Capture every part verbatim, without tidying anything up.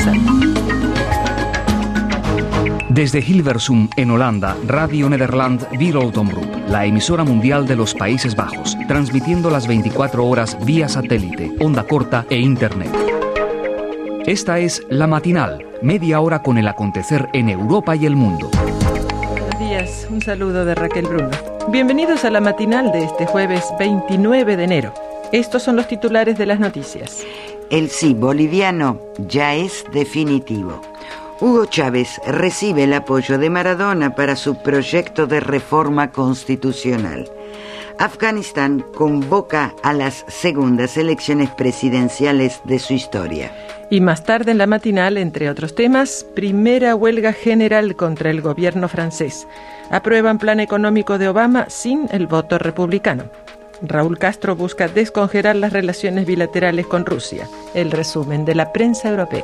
comenzando. Desde Hilversum, en Holanda, Radio Nederland Wereldomroep, la emisora mundial de los Países Bajos, transmitiendo las veinticuatro horas vía satélite, onda corta e internet. Esta es La Matinal, media hora con el acontecer en Europa y el mundo. Buenos días, un saludo de Raquel Bruno. Bienvenidos a La Matinal de este jueves veintinueve de enero. Estos son los titulares de las noticias. El sí boliviano ya es definitivo. Hugo Chávez recibe el apoyo de Maradona para su proyecto de reforma constitucional. Afganistán convoca a las segundas elecciones presidenciales de su historia. Y más tarde en la matinal, entre otros temas, primera huelga general contra el gobierno francés. Aprueban plan económico de Obama sin el voto republicano. Raúl Castro busca descongelar las relaciones bilaterales con Rusia. El resumen de la prensa europea.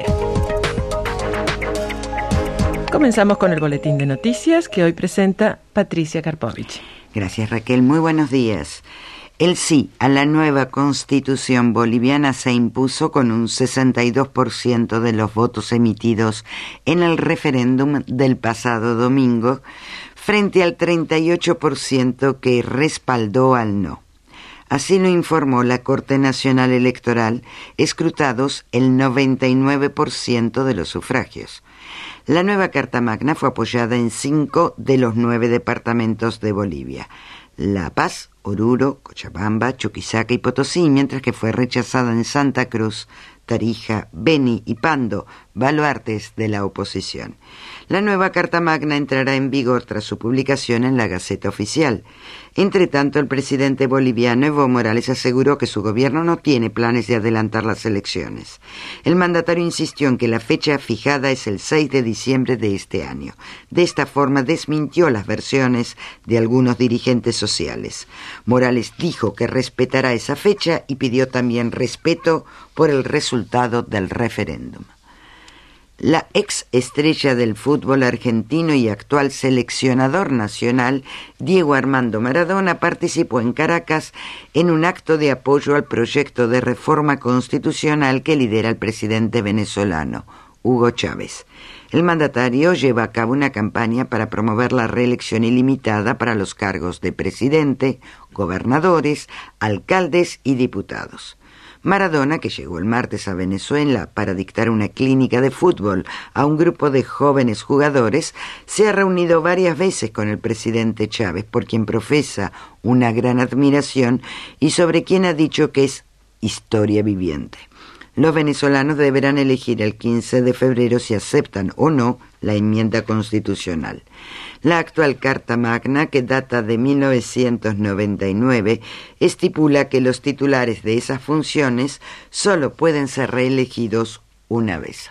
Comenzamos con el boletín de noticias que hoy presenta Patricia Karpovich. Gracias, Raquel. Muy buenos días. El sí a la nueva constitución boliviana se impuso con un sesenta y dos por ciento de los votos emitidos en el referéndum del pasado domingo, frente al treinta y ocho por ciento que respaldó al no. Así lo informó la Corte Nacional Electoral, escrutados el noventa y nueve por ciento de los sufragios. La nueva Carta Magna fue apoyada en cinco de los nueve departamentos de Bolivia: La Paz, Oruro, Cochabamba, Chuquisaca y Potosí, mientras que fue rechazada en Santa Cruz, Tarija, Beni y Pando, baluartes de la oposición. La nueva Carta Magna entrará en vigor tras su publicación en la Gaceta Oficial. Entre tanto, el presidente boliviano Evo Morales aseguró que su gobierno no tiene planes de adelantar las elecciones. El mandatario insistió en que la fecha fijada es el seis de diciembre de este año. De esta forma desmintió las versiones de algunos dirigentes sociales. Morales dijo que respetará esa fecha y pidió también respeto por el resultado del referéndum. La ex estrella del fútbol argentino y actual seleccionador nacional, Diego Armando Maradona, participó en Caracas en un acto de apoyo al proyecto de reforma constitucional que lidera el presidente venezolano, Hugo Chávez. El mandatario lleva a cabo una campaña para promover la reelección ilimitada para los cargos de presidente, gobernadores, alcaldes y diputados. Maradona, que llegó el martes a Venezuela para dictar una clínica de fútbol a un grupo de jóvenes jugadores, se ha reunido varias veces con el presidente Chávez, por quien profesa una gran admiración y sobre quien ha dicho que es historia viviente. Los venezolanos deberán elegir el quince de febrero si aceptan o no la enmienda constitucional. La actual Carta Magna, que data de mil novecientos noventa y nueve, estipula que los titulares de esas funciones solo pueden ser reelegidos una vez.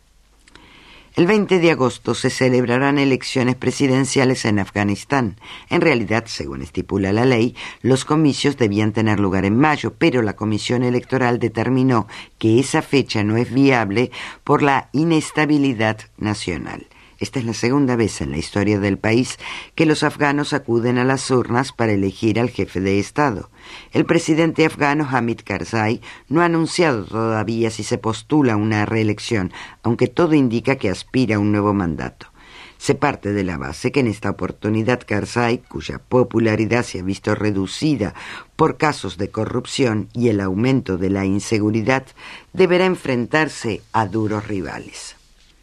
El veinte de agosto se celebrarán elecciones presidenciales en Afganistán. En realidad, según estipula la ley, los comicios debían tener lugar en mayo, pero la Comisión Electoral determinó que esa fecha no es viable por la inestabilidad nacional. Esta es la segunda vez en la historia del país que los afganos acuden a las urnas para elegir al jefe de Estado. El presidente afgano Hamid Karzai no ha anunciado todavía si se postula a una reelección, aunque todo indica que aspira a un nuevo mandato. Se parte de la base que en esta oportunidad Karzai, cuya popularidad se ha visto reducida por casos de corrupción y el aumento de la inseguridad, deberá enfrentarse a duros rivales.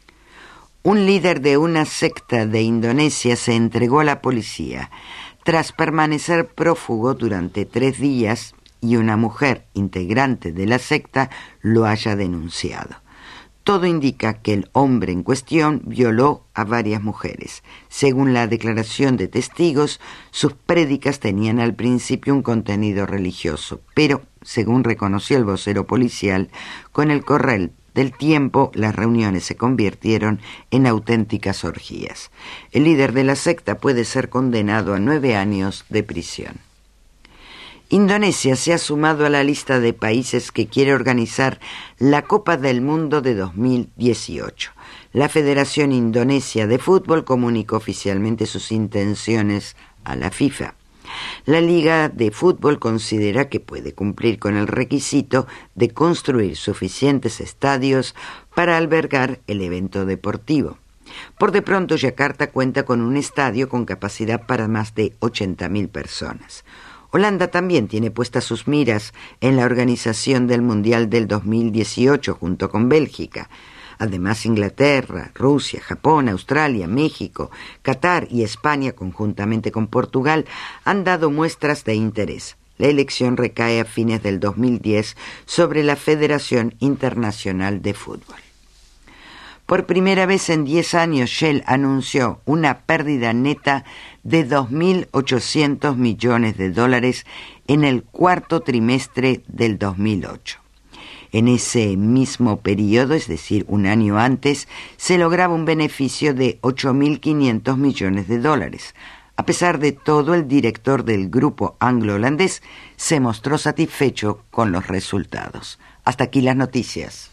Un líder de una secta de Indonesia se entregó a la policía tras permanecer prófugo durante tres días y una mujer integrante de la secta lo haya denunciado. Todo indica que el hombre en cuestión violó a varias mujeres. Según la declaración de testigos, sus prédicas tenían al principio un contenido religioso, pero, según reconoció el vocero policial, con el correr del tiempo, las reuniones se convirtieron en auténticas orgías. El líder de la secta puede ser condenado a nueve años de prisión. Indonesia se ha sumado a la lista de países que quiere organizar la Copa del Mundo de dos mil dieciocho. La Federación Indonesia de Fútbol comunicó oficialmente sus intenciones a la FIFA. La Liga de Fútbol considera que puede cumplir con el requisito de construir suficientes estadios para albergar el evento deportivo. Por de pronto, Yakarta cuenta con un estadio con capacidad para más de ochenta mil personas. Holanda también tiene puestas sus miras en la organización del Mundial del dos mil dieciocho junto con Bélgica. Además, Inglaterra, Rusia, Japón, Australia, México, Qatar y España, conjuntamente con Portugal, han dado muestras de interés. La elección recae a fines del dos mil diez sobre la Federación Internacional de Fútbol. Por primera vez en diez años, Shell anunció una pérdida neta de dos mil ochocientos millones de dólares en el cuarto trimestre del dos mil ocho. En ese mismo periodo, es decir, un año antes, se lograba un beneficio de ocho mil quinientos millones de dólares. A pesar de todo, el director del grupo anglo-holandés se mostró satisfecho con los resultados. Hasta aquí las noticias.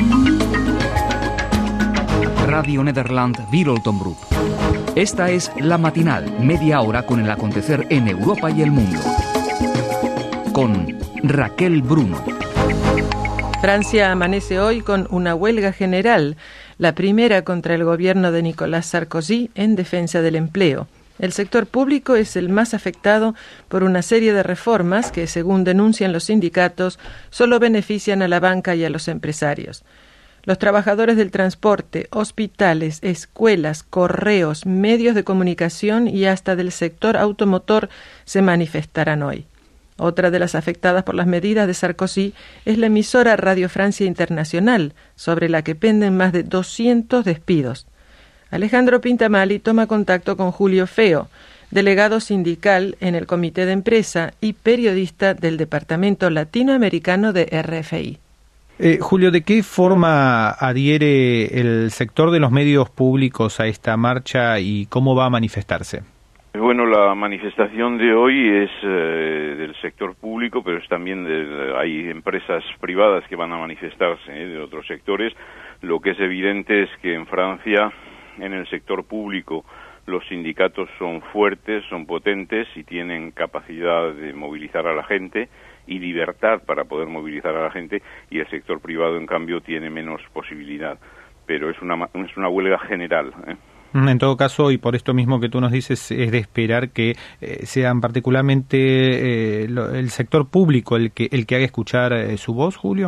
Radio Nederland Wereldomroep. Esta es La Matinal, media hora con el acontecer en Europa y el mundo. Con Raquel Bruno. Francia amanece hoy con una huelga general, la primera contra el gobierno de Nicolas Sarkozy en defensa del empleo. El sector público es el más afectado por una serie de reformas que, según denuncian los sindicatos, solo benefician a la banca y a los empresarios. Los trabajadores del transporte, hospitales, escuelas, correos, medios de comunicación y hasta del sector automotor se manifestarán hoy. Otra de las afectadas por las medidas de Sarkozy es la emisora Radio Francia Internacional, sobre la que penden más de doscientos despidos. Alejandro Pintamali toma contacto con Julio Feo, delegado sindical en el comité de empresa y periodista del Departamento Latinoamericano de R F I. Eh, Julio, ¿de qué forma adhiere el sector de los medios públicos a esta marcha y cómo va a manifestarse? Bueno, la manifestación de hoy es eh, del sector público, pero es también de, hay empresas privadas que van a manifestarse eh, de otros sectores. Lo que es evidente es que en Francia, en el sector público, los sindicatos son fuertes, son potentes y tienen capacidad de movilizar a la gente y libertad para poder movilizar a la gente, y el sector privado, en cambio, tiene menos posibilidad. Pero es una, es una huelga general, ¿eh? En todo caso, y por esto mismo que tú nos dices, es de esperar que eh, sean particularmente eh, lo, el sector público el que el que haga escuchar eh, su voz, Julio.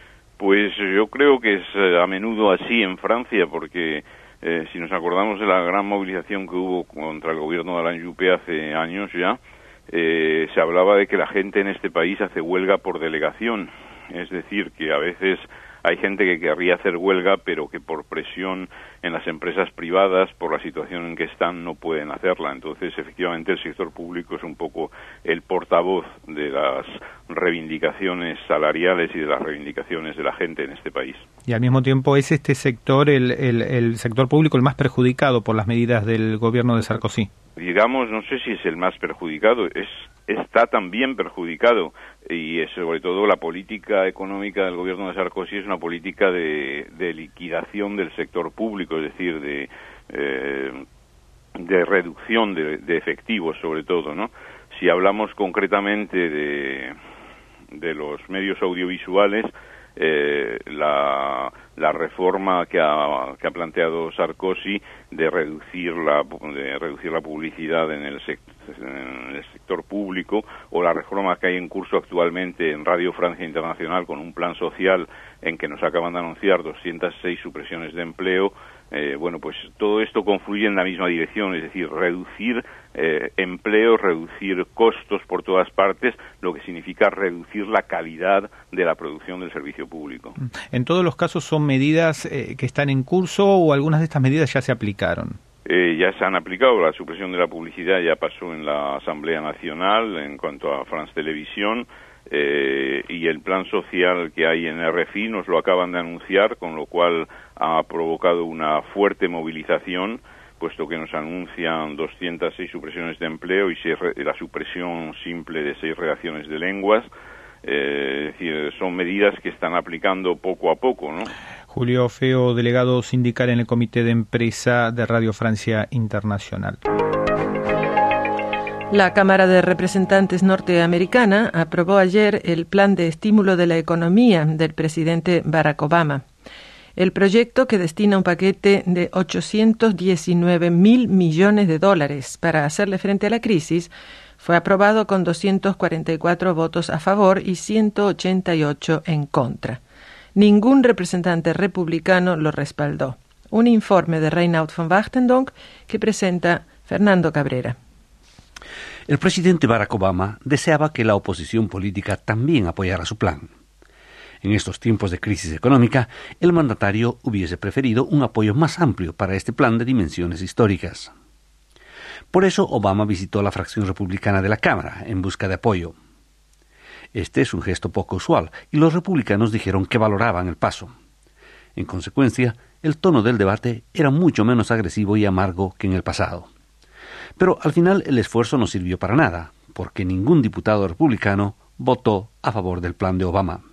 Pues yo creo que es eh, a menudo así en Francia, porque eh, si nos acordamos de la gran movilización que hubo contra el gobierno de Alain Juppé hace años ya, eh, se hablaba de que la gente en este país hace huelga por delegación, es decir, que a veces hay gente que querría hacer huelga, pero que por presión en las empresas privadas, por la situación en que están, no pueden hacerla. Entonces, efectivamente, el sector público es un poco el portavoz de las reivindicaciones salariales y de las reivindicaciones de la gente en este país. Y al mismo tiempo, ¿es este sector, el, el, el sector público, el más perjudicado por las medidas del gobierno de Sarkozy? Digamos, no sé si es el más perjudicado, es está también perjudicado, y es sobre todo la política económica del gobierno de Sarkozy es una política de, de liquidación del sector público, es decir, de, eh, de reducción de, de efectivos sobre todo, ¿no? Si hablamos concretamente de, de los medios audiovisuales, eh, la, la reforma que ha, que ha planteado Sarkozy de reducir la de reducir la publicidad en el sector en el sector público, o la reforma que hay en curso actualmente en Radio Francia Internacional con un plan social en que nos acaban de anunciar doscientas seis supresiones de empleo, eh, bueno, pues todo esto confluye en la misma dirección, es decir, reducir eh, empleo, reducir costos por todas partes, lo que significa reducir la calidad de la producción del servicio público. En todos los casos son medidas eh, que están en curso, o algunas de estas medidas ya se aplicaron. Eh, ya se han aplicado. La supresión de la publicidad ya pasó en la Asamblea Nacional en cuanto a France Televisión, eh, y el plan social que hay en R F I nos lo acaban de anunciar, con lo cual ha provocado una fuerte movilización, puesto que nos anuncian doscientas seis supresiones de empleo y seis, la supresión simple de seis redacciones de lenguas. Eh, es decir, son medidas que están aplicando poco a poco, ¿no? Julio Feo, delegado sindical en el comité de empresa de Radio Francia Internacional. La Cámara de Representantes norteamericana aprobó ayer el plan de estímulo de la economía del presidente Barack Obama. El proyecto, que destina un paquete de ochocientos diecinueve mil millones de dólares para hacerle frente a la crisis, fue aprobado con doscientos cuarenta y cuatro votos a favor y ciento ochenta y ocho en contra. Ningún representante republicano lo respaldó. Un informe de Reinoud von Wachtendonck que presenta Fernando Cabrera. El presidente Barack Obama deseaba que la oposición política también apoyara su plan. En estos tiempos de crisis económica, el mandatario hubiese preferido un apoyo más amplio para este plan de dimensiones históricas. Por eso Obama visitó la fracción republicana de la Cámara en busca de apoyo. Este es un gesto poco usual y los republicanos dijeron que valoraban el paso. En consecuencia, el tono del debate era mucho menos agresivo y amargo que en el pasado. Pero al final el esfuerzo no sirvió para nada, porque ningún diputado republicano votó a favor del plan de Obama.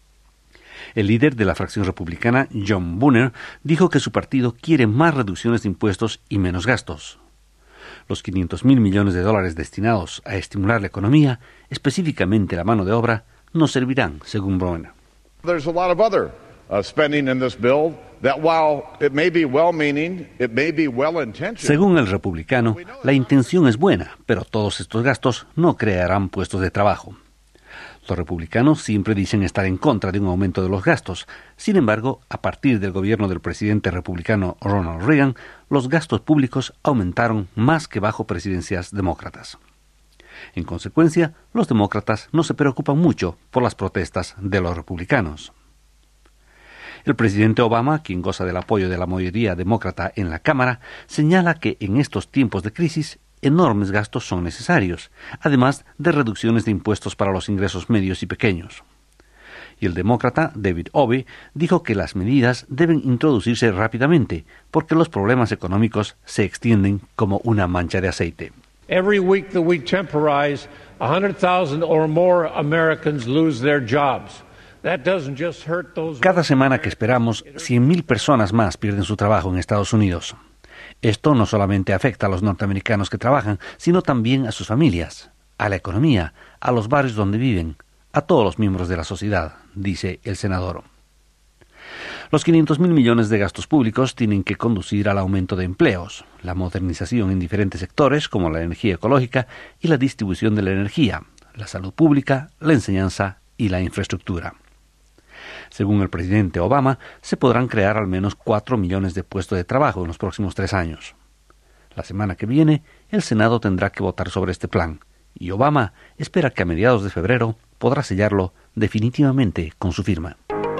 El líder de la fracción republicana, John Boehner, dijo que su partido quiere más reducciones de impuestos y menos gastos. Los quinientos mil millones de dólares destinados a estimular la economía, específicamente la mano de obra, no servirán, según Boehner. There's a lot of other uh, spending in this bill that while it may be well-meaning, it may be well-intentioned. Según el republicano, la intención es buena, pero todos estos gastos no crearán puestos de trabajo. Los republicanos siempre dicen estar en contra de un aumento de los gastos. Sin embargo, a partir del gobierno del presidente republicano Ronald Reagan, los gastos públicos aumentaron más que bajo presidencias demócratas. En consecuencia, los demócratas no se preocupan mucho por las protestas de los republicanos. El presidente Obama, quien goza del apoyo de la mayoría demócrata en la Cámara, señala que en estos tiempos de crisis enormes gastos son necesarios, además de reducciones de impuestos para los ingresos medios y pequeños. Y el demócrata David Obey dijo que las medidas deben introducirse rápidamente, porque los problemas económicos se extienden como una mancha de aceite. Every week that we temporize, one hundred thousand or more Americans lose their jobs. That doesn't just hurt those... Cada semana que esperamos, cien mil personas más pierden su trabajo en Estados Unidos. Esto no solamente afecta a los norteamericanos que trabajan, sino también a sus familias, a la economía, a los barrios donde viven, a todos los miembros de la sociedad, dice el senador. Los quinientos mil millones de gastos públicos tienen que conducir al aumento de empleos, la modernización en diferentes sectores como la energía ecológica y la distribución de la energía, la salud pública, la enseñanza y la infraestructura. Según el presidente Obama, se podrán crear al menos cuatro millones de puestos de trabajo en los próximos tres años. La semana que viene, el Senado tendrá que votar sobre este plan, y Obama espera que a mediados de febrero podrá sellarlo definitivamente con su firma.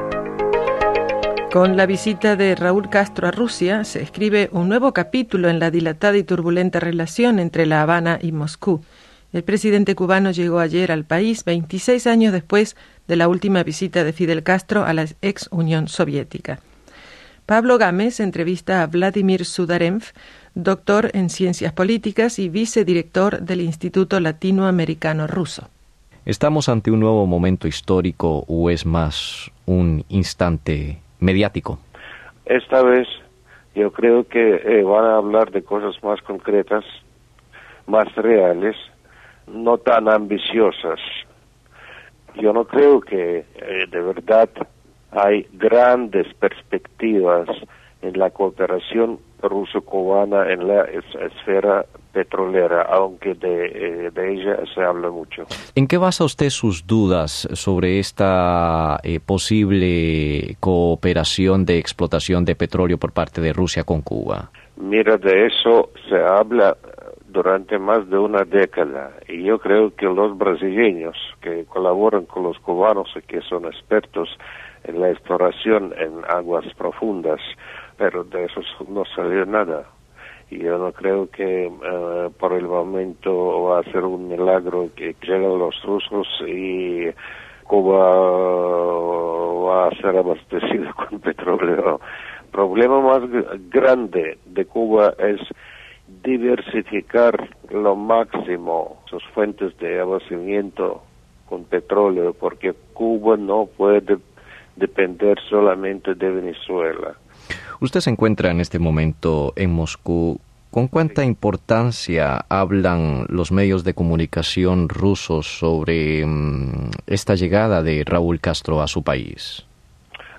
Con la visita de Raúl Castro a Rusia, se escribe un nuevo capítulo en la dilatada y turbulenta relación entre La Habana y Moscú. El presidente cubano llegó ayer al país, veintiséis años después de la última visita de Fidel Castro a la ex Unión Soviética. Pablo Gámez entrevista a Vladimir Sudarev, doctor en Ciencias Políticas y vicedirector del Instituto Latinoamericano Ruso. ¿Estamos ante un nuevo momento histórico o es más un instante mediático? Esta vez yo creo que eh, van a hablar de cosas más concretas, más reales, no tan ambiciosas. Yo no creo que eh, de verdad hay grandes perspectivas en la cooperación ruso-cubana en la es esfera petrolera, aunque de, eh, de ella se habla mucho. ¿En qué basa usted sus dudas sobre esta eh, posible cooperación de explotación de petróleo por parte de Rusia con Cuba? Mira, de eso se habla durante más de una década, y yo creo que los brasileños que colaboran con los cubanos y que son expertos en la exploración en aguas profundas, pero de eso no salió nada. Y yo no creo que uh, por el momento va a ser un milagro que lleguen los rusos y Cuba va a ser abastecido con petróleo. El problema más grande de Cuba es diversificar lo máximo sus fuentes de abastecimiento con petróleo, porque Cuba no puede depender solamente de Venezuela. Usted se encuentra en este momento en Moscú. ¿Con cuánta importancia hablan los medios de comunicación rusos sobre um, esta llegada de Raúl Castro a su país? No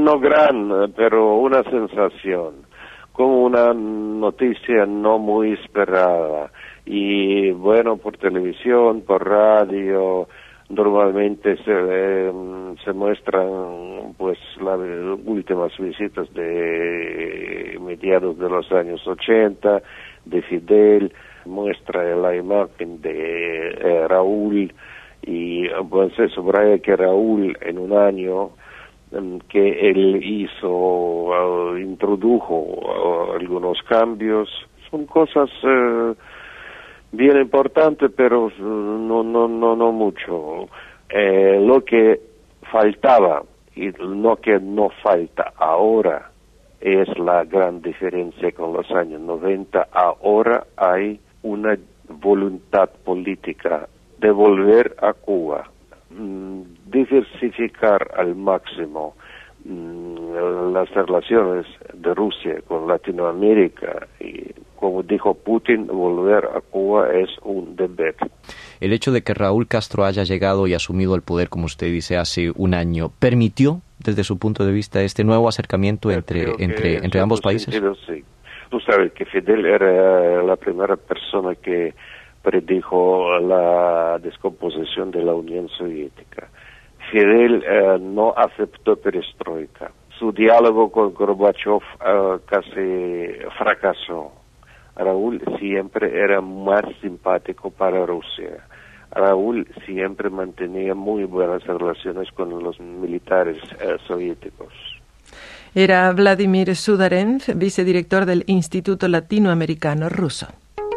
no gran, pero una sensación, como una noticia no muy esperada. Y bueno, por televisión, por radio, normalmente se, eh, se muestran pues las últimas visitas de mediados de los años ochenta, de Fidel, muestra la imagen de eh, Raúl, y pues se subraya que Raúl en un año um, que él hizo, uh, introdujo uh, algunos cambios, son cosas uh, bien importantes, pero uh, no no no no mucho. Eh, lo que faltaba y lo que no falta ahora es la gran diferencia con los años noventa. Ahora hay una voluntad política de volver a Cuba, mmm, diversificar al máximo mmm, las relaciones de Rusia con Latinoamérica, y como dijo Putin, volver a Cuba es un deber. El hecho de que Raúl Castro haya llegado y asumido el poder, como usted dice, hace un año, ¿permitió, desde su punto de vista, este nuevo acercamiento entre, entre, entre ambos países? Sentido, sí. Tú sabes que Fidel era la primera persona que predijo la descomposición de la Unión Soviética. Fidel eh, no aceptó perestroika. Su diálogo con Gorbachev eh, casi fracasó. Raúl siempre era más simpático para Rusia. Raúl siempre mantenía muy buenas relaciones con los militares eh, soviéticos. Era Vladimir Sudarev, vicedirector del Instituto Latinoamericano Ruso.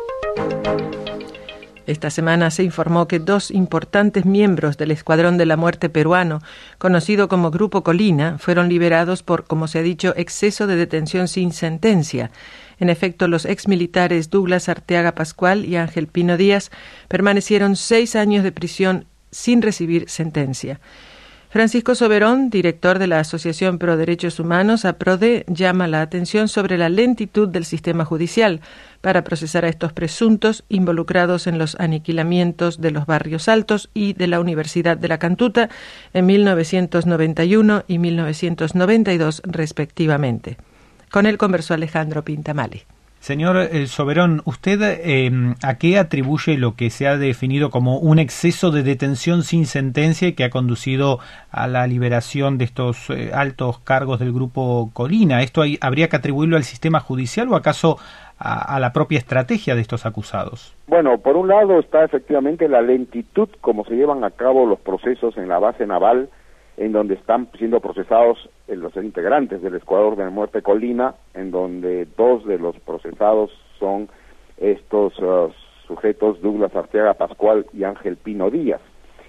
Esta semana se informó que dos importantes miembros del Escuadrón de la Muerte peruano, conocido como Grupo Colina, fueron liberados por, como se ha dicho, exceso de detención sin sentencia. En efecto, los exmilitares Douglas Arteaga Pascual y Ángel Pino Díaz permanecieron seis años de prisión sin recibir sentencia. Francisco Soberón, director de la Asociación Pro Derechos Humanos, APRODE, llama la atención sobre la lentitud del sistema judicial para procesar a estos presuntos involucrados en los aniquilamientos de los barrios altos y de la Universidad de la Cantuta en mil novecientos noventa y uno y mil novecientos noventa y dos, respectivamente. Con él conversó Alejandro Pintamale. Señor eh, Soberón, ¿usted eh, a qué atribuye lo que se ha definido como un exceso de detención sin sentencia que ha conducido a la liberación de estos eh, altos cargos del Grupo Colina? ¿Esto hay, habría que atribuirlo al sistema judicial o acaso a, a la propia estrategia de estos acusados? Bueno, por un lado está efectivamente la lentitud como se llevan a cabo los procesos en la base naval, en donde están siendo procesados los integrantes del Escuadrón de la Muerte Colina, en donde dos de los procesados son estos uh, sujetos, Douglas Arteaga Pascual y Ángel Pino Díaz.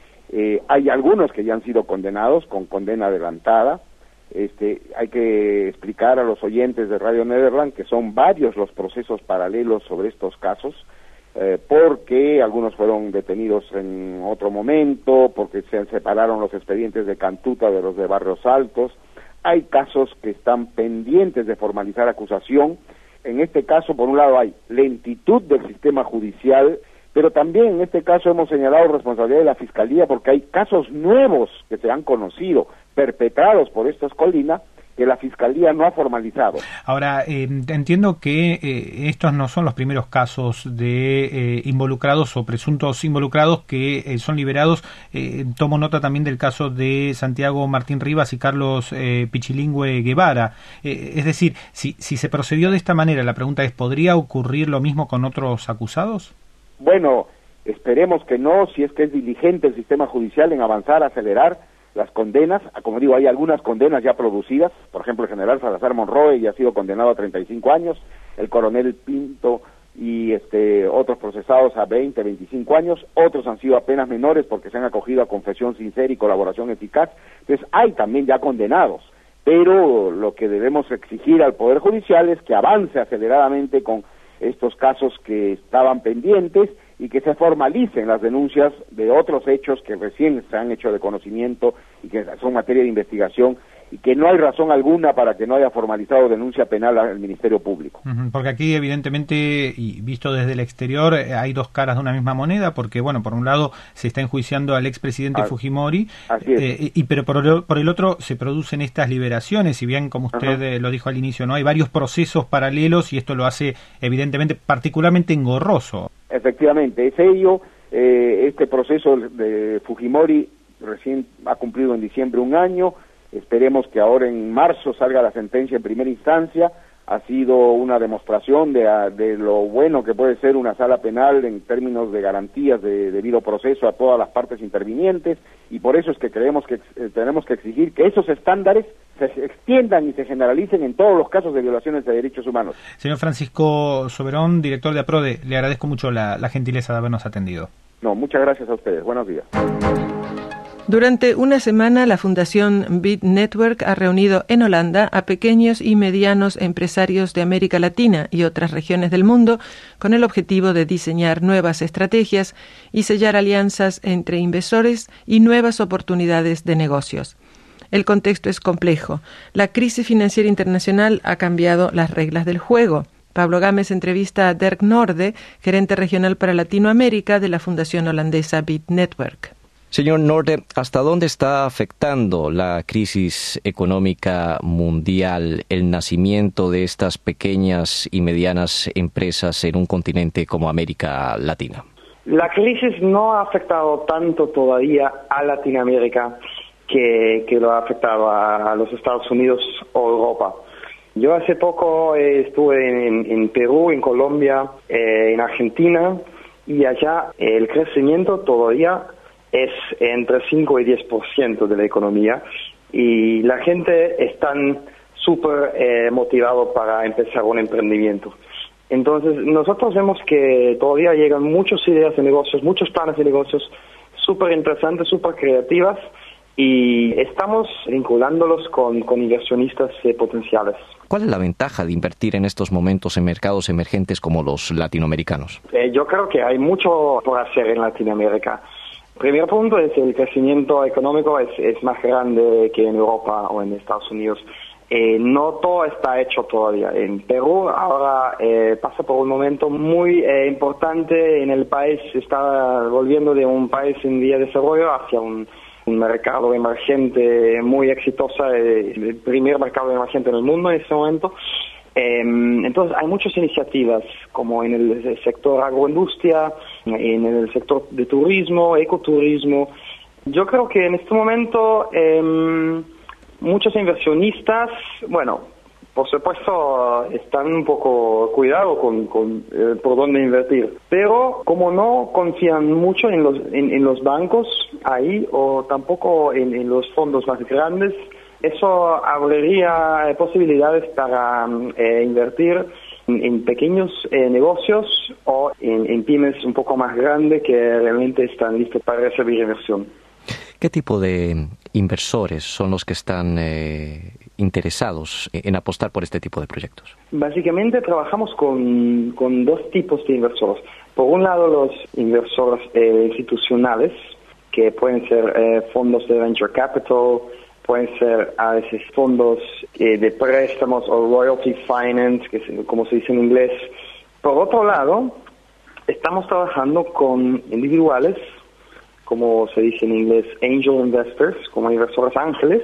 Eh, hay algunos que ya han sido condenados con condena adelantada. Este, hay que explicar a los oyentes de Radio Nederland que son varios los procesos paralelos sobre estos casos, Eh, porque algunos fueron detenidos en otro momento, porque se separaron los expedientes de Cantuta de los de Barrios Altos. Hay casos que están pendientes de formalizar acusación. En este caso, por un lado, hay lentitud del sistema judicial, pero también en este caso hemos señalado responsabilidad de la Fiscalía, porque hay casos nuevos que se han conocido, perpetrados por estos Colina, que la Fiscalía no ha formalizado. Ahora, eh, entiendo que eh, estos no son los primeros casos de eh, involucrados o presuntos involucrados que eh, son liberados. Eh, tomo nota también del caso de Santiago Martín Rivas y Carlos eh, Pichilingüe Guevara. Eh, es decir, si, si se procedió de esta manera, la pregunta es, ¿podría ocurrir lo mismo con otros acusados? Bueno, esperemos que no, si es que es diligente el sistema judicial en avanzar, acelerar las condenas. Como digo, hay algunas condenas ya producidas. Por ejemplo, el general Salazar Monroe ya ha sido condenado a treinta y cinco años, el coronel Pinto y este otros procesados a veinte, veinticinco años, otros han sido apenas menores porque se han acogido a confesión sincera y colaboración eficaz. Entonces hay también ya condenados, pero lo que debemos exigir al Poder Judicial es que avance aceleradamente con estos casos que estaban pendientes y que se formalicen las denuncias de otros hechos que recién se han hecho de conocimiento y que son materia de investigación y que no hay razón alguna para que no haya formalizado denuncia penal al Ministerio Público. Porque aquí, evidentemente, y visto desde el exterior, hay dos caras de una misma moneda, porque, bueno, por un lado se está enjuiciando al expresidente ah, Fujimori, así es. eh, y pero por el, por el otro se producen estas liberaciones, si bien, como usted eh, lo dijo al inicio, no hay varios procesos paralelos y esto lo hace, evidentemente, particularmente engorroso. Efectivamente, es ello, eh, este proceso de Fujimori recién ha cumplido en diciembre un año. Esperemos que ahora en marzo salga la sentencia en primera instancia. Ha sido una demostración de, de lo bueno que puede ser una sala penal en términos de garantías de debido proceso a todas las partes intervinientes, y por eso es que creemos que eh, tenemos que exigir que esos estándares se extiendan y se generalicen en todos los casos de violaciones de derechos humanos. Señor Francisco Soberón, director de APRODE, le agradezco mucho la, la gentileza de habernos atendido. No, muchas gracias a ustedes. Buenos días. Durante una semana, la Fundación Bit Network ha reunido en Holanda a pequeños y medianos empresarios de América Latina y otras regiones del mundo con el objetivo de diseñar nuevas estrategias y sellar alianzas entre inversores y nuevas oportunidades de negocios. El contexto es complejo. La crisis financiera internacional ha cambiado las reglas del juego. Pablo Gámez entrevista a Dirk Norde, gerente regional para Latinoamérica de la Fundación holandesa Bit Network. Señor Norde, ¿hasta dónde está afectando la crisis económica mundial el nacimiento de estas pequeñas y medianas empresas en un continente como América Latina? La crisis no ha afectado tanto todavía a Latinoamérica que, que lo ha afectado a los Estados Unidos o Europa. Yo hace poco eh, estuve en, en Perú, en Colombia, eh, en Argentina, y allá eh, el crecimiento todavía es entre cinco y diez por ciento de la economía, y la gente está súper eh, motivado para empezar un emprendimiento. Entonces, nosotros vemos que todavía llegan muchas ideas de negocios, muchos planes de negocios súper interesantes, súper creativas, y estamos vinculándolos con, con inversionistas eh, potenciales. ¿Cuál es la ventaja de invertir en estos momentos en mercados emergentes como los latinoamericanos? Eh, yo creo que hay mucho por hacer en Latinoamérica. Primer punto es el crecimiento económico es, es más grande que en Europa o en Estados Unidos. Eh, no todo está hecho todavía. En Perú ahora eh, pasa por un momento muy eh, importante en el país. Está volviendo de un país en vía de desarrollo hacia un, un mercado emergente muy exitoso, eh, el primer mercado emergente en el mundo en este momento. Eh, entonces hay muchas iniciativas como en el sector agroindustria, en el sector de turismo, ecoturismo. Yo creo que en este momento eh, muchos inversionistas, bueno, por supuesto están un poco cuidados con, con eh, por dónde invertir, pero como no confían mucho en los en, en los bancos ahí o tampoco en, en los fondos más grandes, eso abriría posibilidades para eh, invertir en, en pequeños eh, negocios o en, en pymes un poco más grandes que realmente están listos para recibir inversión. ¿Qué tipo de inversores son los que están eh, interesados en apostar por este tipo de proyectos? Básicamente trabajamos con, con dos tipos de inversores. Por un lado, los inversores eh, institucionales, que pueden ser eh, fondos de venture capital, pueden ser a veces fondos eh, de préstamos o royalty finance, que es, como se dice en inglés. Por otro lado, estamos trabajando con individuales, como se dice en inglés, angel investors, como inversores ángeles,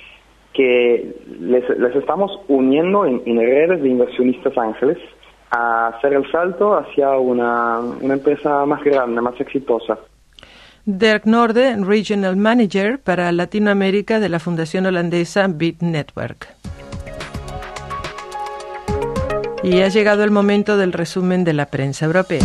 que les, les estamos uniendo en, en redes de inversionistas ángeles a hacer el salto hacia una, una empresa más grande, más exitosa. Dirk Norde, Regional Manager para Latinoamérica de la Fundación holandesa Bit Network. Y ha llegado el momento del resumen de la prensa europea.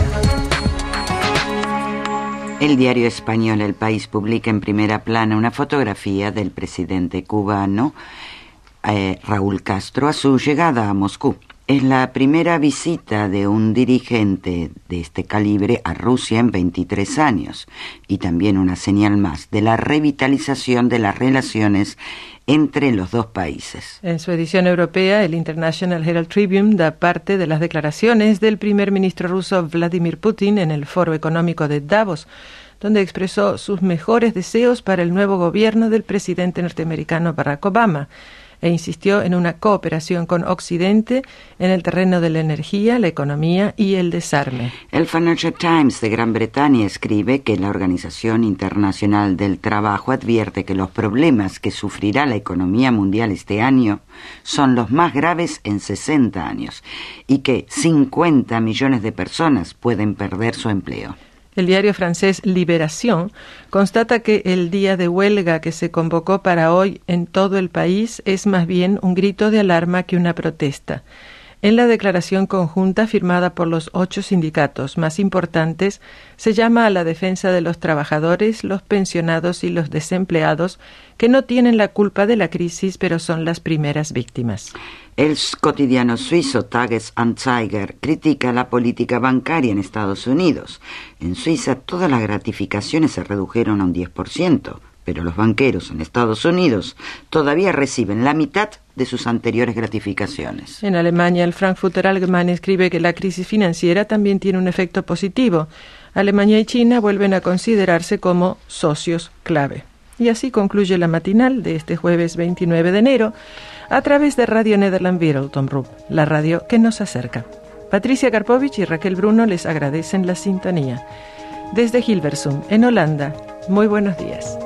El diario español El País publica en primera plana una fotografía del presidente cubano eh, Raúl Castro a su llegada a Moscú. Es la primera visita de un dirigente de este calibre a Rusia en veintitrés años y también una señal más de la revitalización de las relaciones entre los dos países. En su edición europea, el International Herald Tribune da parte de las declaraciones del primer ministro ruso Vladimir Putin en el Foro Económico de Davos, donde expresó sus mejores deseos para el nuevo gobierno del presidente norteamericano Barack Obama e insistió en una cooperación con Occidente en el terreno de la energía, la economía y el desarme. El Financial Times de Gran Bretaña escribe que la Organización Internacional del Trabajo advierte que los problemas que sufrirá la economía mundial este año son los más graves en sesenta años y que cincuenta millones de personas pueden perder su empleo. El diario francés Libération constata que el día de huelga que se convocó para hoy en todo el país es más bien un grito de alarma que una protesta. En la declaración conjunta firmada por los ocho sindicatos más importantes, se llama a la defensa de los trabajadores, los pensionados y los desempleados, que no tienen la culpa de la crisis, pero son las primeras víctimas. El cotidiano suizo Tages-Anzeiger critica la política bancaria en Estados Unidos. En Suiza todas las gratificaciones se redujeron a un diez por ciento, pero los banqueros en Estados Unidos todavía reciben la mitad de sus anteriores gratificaciones. En Alemania, el Frankfurter Allgemeine escribe que la crisis financiera también tiene un efecto positivo. Alemania y China vuelven a considerarse como socios clave. Y así concluye la matinal de este jueves veintinueve de enero a través de Radio Nederland Wereldomroep, la radio que nos acerca. Patricia Karpovich y Raquel Bruno les agradecen la sintonía. Desde Hilversum, en Holanda, muy buenos días.